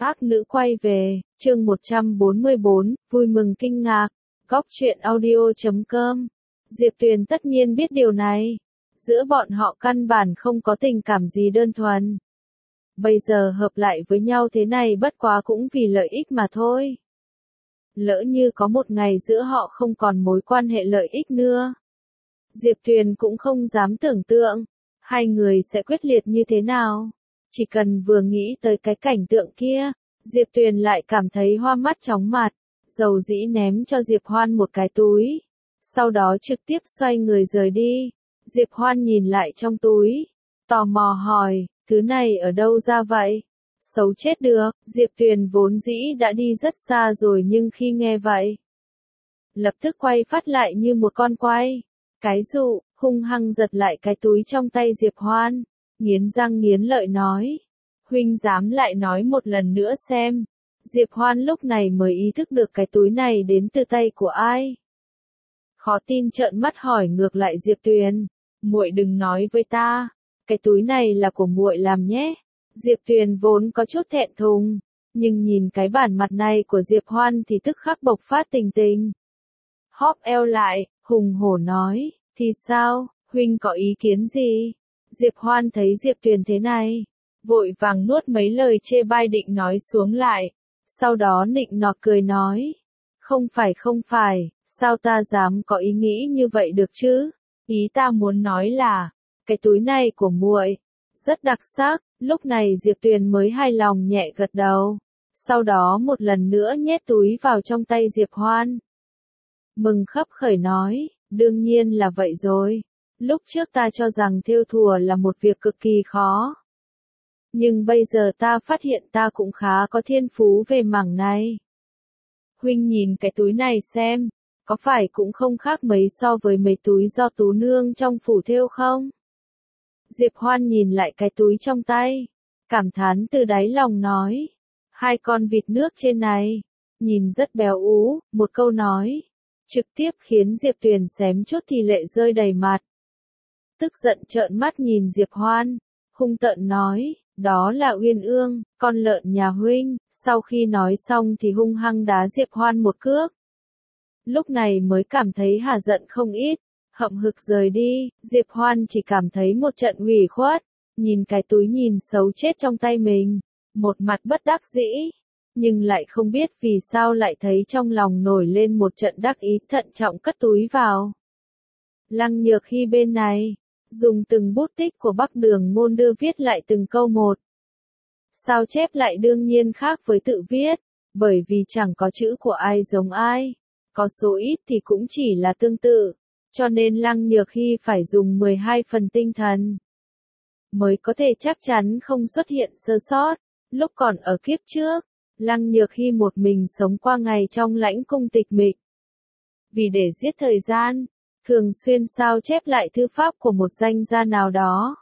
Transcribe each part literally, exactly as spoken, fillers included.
Ác nữ quay về, chương một trăm bốn mươi bốn, vui mừng kinh ngạc, góc truyện audio chấm com. Diệp Tuyền tất nhiên biết điều này. Giữa bọn họ căn bản không có tình cảm gì đơn thuần. Bây giờ hợp lại với nhau thế này bất quá cũng vì lợi ích mà thôi. Lỡ như có một ngày giữa họ không còn mối quan hệ lợi ích nữa. Diệp Tuyền cũng không dám tưởng tượng, hai người sẽ quyết liệt như thế nào. Chỉ cần vừa nghĩ tới cái cảnh tượng kia, Diệp Tuyền lại cảm thấy hoa mắt chóng mặt, dầu dĩ ném cho Diệp Hoan một cái túi. Sau đó trực tiếp xoay người rời đi. Diệp Hoan nhìn lại trong túi, tò mò hỏi, thứ này ở đâu ra vậy? Xấu chết được, Diệp Tuyền vốn dĩ đã đi rất xa rồi nhưng khi nghe vậy, lập tức quay phát lại như một con quay. Cái dụ, hung hăng giật lại cái túi trong tay Diệp Hoan, nghiến răng nghiến lợi nói, huynh dám lại nói một lần nữa xem. Diệp Hoan lúc này mới ý thức được cái túi này đến từ tay của ai. Khó tin trợn mắt hỏi ngược lại Diệp Tuyền, muội đừng nói với ta, cái túi này là của muội làm nhé. Diệp Tuyền vốn có chút thẹn thùng, nhưng nhìn cái bản mặt này của Diệp Hoan thì tức khắc bộc phát tình tình. Hóp eo lại, hùng hổ nói, thì sao, huynh có ý kiến gì? Diệp Hoan thấy Diệp Tuyền thế này, vội vàng nuốt mấy lời chê bai định nói xuống lại, sau đó nịnh nọt cười nói, không phải không phải, sao ta dám có ý nghĩ như vậy được chứ? Ý ta muốn nói là, cái túi này của muội rất đặc sắc. Lúc này Diệp Tuyền mới hài lòng nhẹ gật đầu, sau đó một lần nữa nhét túi vào trong tay Diệp Hoan. Mừng khấp khởi nói, đương nhiên là vậy rồi, lúc trước ta cho rằng thêu thùa là một việc cực kỳ khó. Nhưng bây giờ ta phát hiện ta cũng khá có thiên phú về mảng này. Huynh nhìn cái túi này xem, có phải cũng không khác mấy so với mấy túi do tú nương trong phủ thêu không? Diệp Hoan nhìn lại cái túi trong tay, cảm thán từ đáy lòng nói, hai con vịt nước trên này, nhìn rất béo ú, một câu nói, trực tiếp khiến Diệp Tuyền xém chút thì lệ rơi đầy mặt. Tức giận trợn mắt nhìn Diệp Hoan, hung tợn nói, đó là Uyên Ương, con lợn nhà huynh. Sau khi nói xong thì hung hăng đá Diệp Hoan một cước. Lúc này mới cảm thấy hà giận không ít, hậm hực rời đi. Diệp Hoan chỉ cảm thấy một trận ủy khuất, nhìn cái túi nhìn xấu chết trong tay mình, một mặt bất đắc dĩ, nhưng lại không biết vì sao lại thấy trong lòng nổi lên một trận đắc ý, thận trọng cất túi vào. Lăng Nhược Hy bên này, dùng từng bút tích của Bắc Đường Ngôn đưa viết lại từng câu một. Sao chép lại đương nhiên khác với tự viết, bởi vì chẳng có chữ của ai giống ai, có số ít thì cũng chỉ là tương tự, cho nên Lăng Nhược Hy phải dùng mười hai phần tinh thần, mới có thể chắc chắn không xuất hiện sơ sót. Lúc còn ở kiếp trước, Lăng Nhược Hy một mình sống qua ngày trong lãnh cung tịch mịch. Vì để giết thời gian, thường xuyên sao chép lại thư pháp của một danh gia nào đó.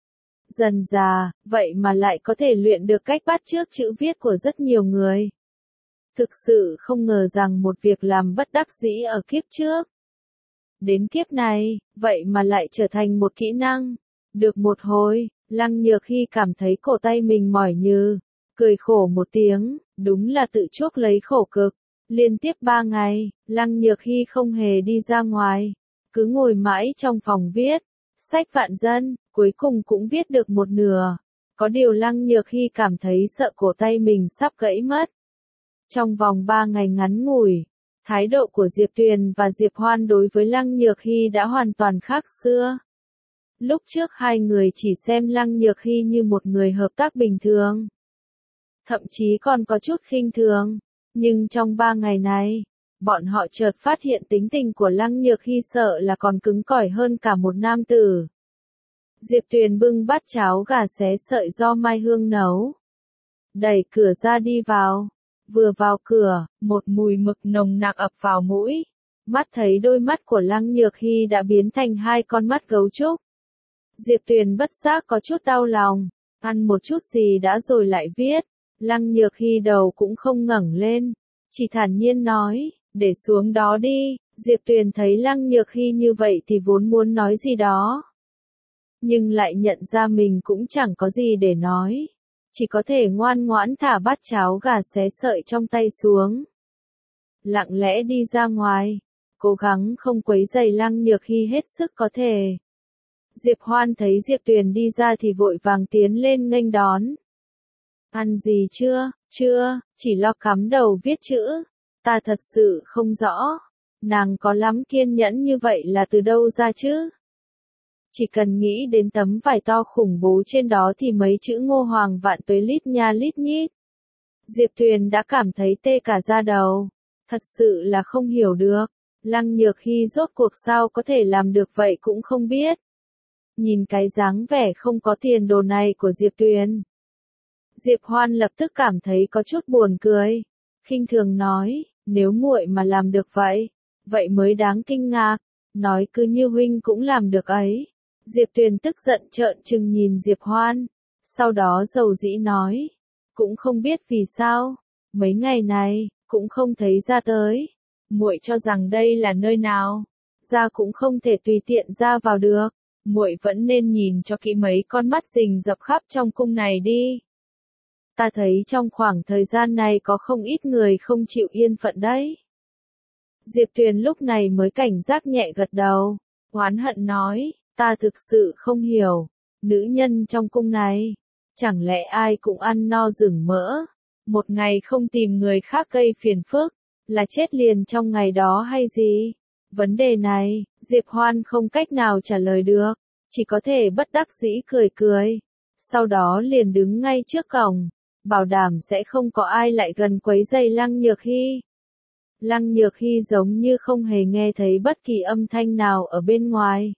Dần dà, vậy mà lại có thể luyện được cách bắt chước chữ viết của rất nhiều người. Thực sự không ngờ rằng một việc làm bất đắc dĩ ở kiếp trước, đến kiếp này, vậy mà lại trở thành một kỹ năng. Được một hồi, Lăng Nhược Hy cảm thấy cổ tay mình mỏi nhừ, cười khổ một tiếng, đúng là tự chuốc lấy khổ cực. Liên tiếp ba ngày, Lăng Nhược Hy không hề đi ra ngoài, cứ ngồi mãi trong phòng viết, sách vạn dân, cuối cùng cũng viết được một nửa. Có điều Lăng Nhược Hy cảm thấy sợ cổ tay mình sắp gãy mất. Trong vòng ba ngày ngắn ngủi, thái độ của Diệp Tuyền và Diệp Hoan đối với Lăng Nhược Hy đã hoàn toàn khác xưa. Lúc trước hai người chỉ xem Lăng Nhược Hy như một người hợp tác bình thường, thậm chí còn có chút khinh thường. Nhưng trong ba ngày này, bọn họ chợt phát hiện tính tình của Lăng Nhược Hy sợ là còn cứng cỏi hơn cả một nam tử. Diệp Tuyền bưng bát cháo gà xé sợi do Mai Hương nấu, đẩy cửa ra đi vào. Vừa vào cửa, một mùi mực nồng nặc ập vào mũi. Mắt thấy đôi mắt của Lăng Nhược Hy đã biến thành hai con mắt gấu trúc. Diệp Tuyền bất giác có chút đau lòng, ăn một chút gì đã rồi lại viết. Lăng Nhược Hy đầu cũng không ngẩng lên, chỉ thản nhiên nói, để xuống đó đi. Diệp Tuyền thấy Lăng Nhược Hy như vậy thì vốn muốn nói gì đó, nhưng lại nhận ra mình cũng chẳng có gì để nói. chỉ có thể ngoan ngoãn thả bát cháo gà xé sợi trong tay xuống. Lặng lẽ đi ra ngoài, cố gắng không quấy rầy Lăng Nhược Hy hết sức có thể. Diệp Hoan thấy Diệp Tuyền đi ra thì vội vàng tiến lên nghênh đón. Ăn gì chưa? Chưa, chỉ lo cắm đầu viết chữ. Ta thật sự không rõ. Nàng có lắm kiên nhẫn như vậy là từ đâu ra chứ? Chỉ cần nghĩ đến tấm vải to khủng bố trên đó thì mấy chữ Ngô Hoàng vạn tuế lít nha lít nhít. Diệp Tuyền đã cảm thấy tê cả da đầu. Thật sự là không hiểu được. Lăng Nhược Hy rốt cuộc sao có thể làm được vậy cũng không biết. Nhìn cái dáng vẻ không có tiền đồ này của Diệp Tuyền, Diệp Hoan lập tức cảm thấy có chút buồn cười. Khinh thường nói, nếu muội mà làm được vậy, vậy mới đáng kinh ngạc. Nói cứ như huynh cũng làm được ấy. Diệp Tuyền tức giận trợn trừng nhìn Diệp Hoan. Sau đó dầu dĩ nói, cũng không biết vì sao, mấy ngày này, cũng không thấy ra tới. Muội cho rằng đây là nơi nào? Ra cũng không thể tùy tiện ra vào được. Muội vẫn nên nhìn cho kỹ mấy con mắt rình rập khắp trong cung này đi. Ta thấy trong khoảng thời gian này có không ít người không chịu yên phận đấy. Diệp Tuyền lúc này mới cảnh giác nhẹ gật đầu, oán hận nói, ta thực sự không hiểu, nữ nhân trong cung này, chẳng lẽ ai cũng ăn no rừng mỡ, một ngày không tìm người khác gây phiền phức, là chết liền trong ngày đó hay gì? Vấn đề này, Diệp Hoan không cách nào trả lời được, chỉ có thể bất đắc dĩ cười cười, sau đó liền đứng ngay trước cổng, bảo đảm sẽ không có ai lại gần quấy rầy Lăng Nhược Hy. Lăng Nhược Hy giống như không hề nghe thấy bất kỳ âm thanh nào ở bên ngoài.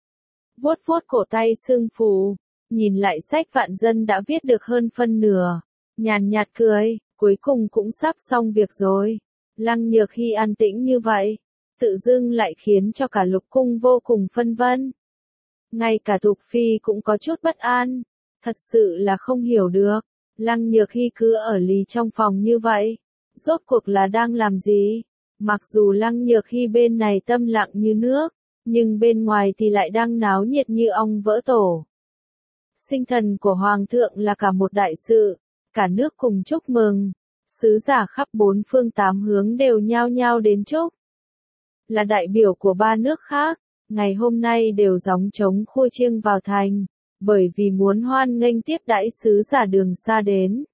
Vuốt vuốt cổ tay sưng phù, nhìn lại sách vạn dân đã viết được hơn phân nửa, nhàn nhạt cười, cuối cùng cũng sắp xong việc rồi. Lăng Nhược Hy an tĩnh như vậy, tự dưng lại khiến cho cả lục cung vô cùng phân vân. Ngay cả Thục Phi cũng có chút bất an, thật sự là không hiểu được, Lăng Nhược Hy cứ ở lì trong phòng như vậy, rốt cuộc là đang làm gì? Mặc dù Lăng Nhược Hy bên này tâm lặng như nước, nhưng bên ngoài thì lại đang náo nhiệt như ong vỡ tổ. Sinh thần của Hoàng thượng là cả một đại sự, cả nước cùng chúc mừng, sứ giả khắp bốn phương tám hướng đều nhao nhao đến chúc. Là đại biểu của ba nước khác, ngày hôm nay đều gióng trống khua chiêng vào thành, bởi vì muốn hoan nghênh tiếp đãi sứ giả đường xa đến.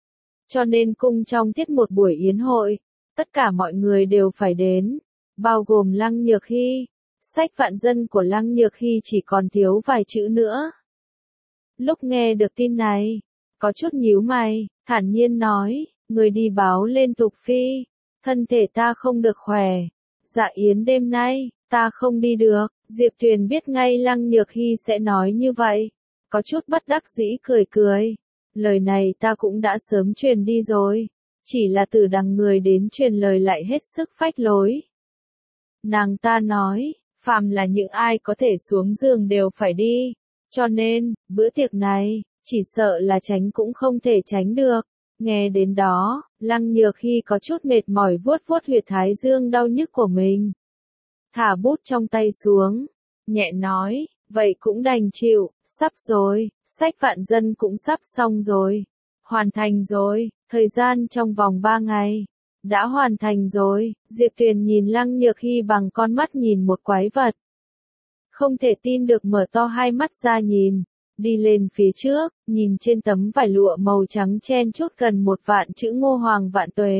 Cho nên cung trong thiết một buổi yến hội, tất cả mọi người đều phải đến, bao gồm Lăng Nhược Hy. Sách vạn dân của Lăng Nhược Hy chỉ còn thiếu vài chữ nữa. Lúc nghe được tin này, có chút nhíu mày, thản nhiên nói, người đi báo lên Thục Phi, thân thể ta không được khỏe, dạ yến đêm nay, ta không đi được. Diệp Tuyền biết ngay Lăng Nhược Hy sẽ nói như vậy, có chút bất đắc dĩ cười cười, lời này ta cũng đã sớm truyền đi rồi, chỉ là từ đằng người đến truyền lời lại hết sức phách lối. Nàng ta nói, phàm là những ai có thể xuống giường đều phải đi, cho nên, bữa tiệc này, chỉ sợ là tránh cũng không thể tránh được. Nghe đến đó, Lăng Nhược Hy có chút mệt mỏi vuốt vuốt huyệt thái dương đau nhức của mình. Thả bút trong tay xuống, nhẹ nói, vậy cũng đành chịu, sắp rồi, sách vạn dân cũng sắp xong rồi, hoàn thành rồi, thời gian trong vòng ba ngày. Đã hoàn thành rồi. Diệp Tuyền nhìn Lăng Nhược Hy bằng con mắt nhìn một quái vật. Không thể tin được mở to hai mắt ra nhìn, đi lên phía trước, nhìn trên tấm vải lụa màu trắng chen chốt gần một vạn chữ Ngô Hoàng vạn tuế.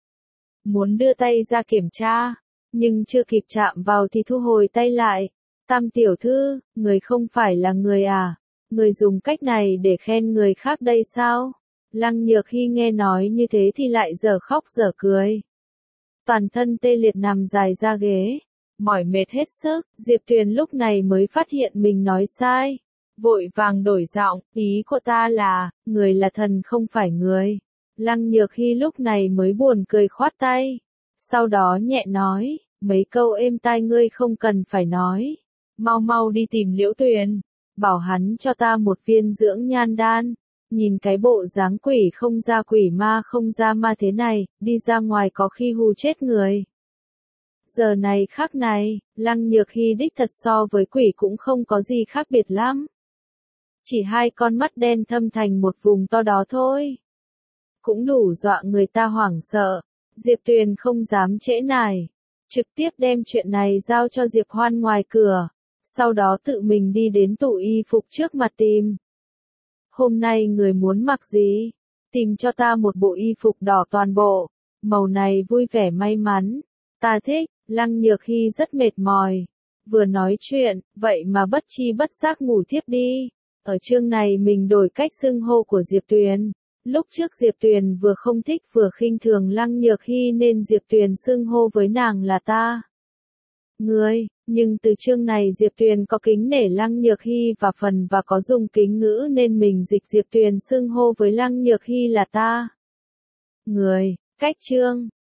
Muốn đưa tay ra kiểm tra, nhưng chưa kịp chạm vào thì thu hồi tay lại. Tam tiểu thư, người không phải là người à? Người dùng cách này để khen người khác đây sao? Lăng Nhược Hy nghe nói như thế thì lại dở khóc dở cười. Toàn thân tê liệt nằm dài ra ghế, mỏi mệt hết sức. Diệp Tuyền lúc này mới phát hiện mình nói sai, vội vàng đổi giọng, ý của ta là, người là thần không phải người. Lăng Nhược Hy lúc này mới buồn cười khoát tay, sau đó nhẹ nói, mấy câu êm tai ngươi không cần phải nói, mau mau đi tìm Liễu Tuyền, bảo hắn cho ta một viên dưỡng nhan đan. Nhìn cái bộ dáng quỷ không ra quỷ ma không ra ma thế này, đi ra ngoài có khi hù chết người. Giờ này khắc này, Lăng Nhược Hy đích thật so với quỷ cũng không có gì khác biệt lắm. Chỉ hai con mắt đen thâm thành một vùng to đó thôi. Cũng đủ dọa người ta hoảng sợ. Diệp Tuyền không dám trễ nải. Trực tiếp đem chuyện này giao cho Diệp Hoan ngoài cửa. Sau đó tự mình đi đến tủ y phục trước mặt tìm. Hôm nay người muốn mặc gì? Tìm cho ta một bộ y phục đỏ toàn bộ. Màu này vui vẻ may mắn. Ta thích. Lăng Nhược Hy rất mệt mỏi. Vừa nói chuyện, vậy mà bất chi bất giác ngủ thiếp đi. Ở chương này mình đổi cách xưng hô của Diệp Tuyền. Lúc trước Diệp Tuyền vừa không thích vừa khinh thường Lăng Nhược Hy nên Diệp Tuyền xưng hô với nàng là ta. Người, nhưng từ chương này Diệp Tuyền có kính nể Lăng Nhược Hy và phần và có dùng kính ngữ nên mình dịch Diệp Tuyền xưng hô với Lăng Nhược Hy là ta. Người, cách chương.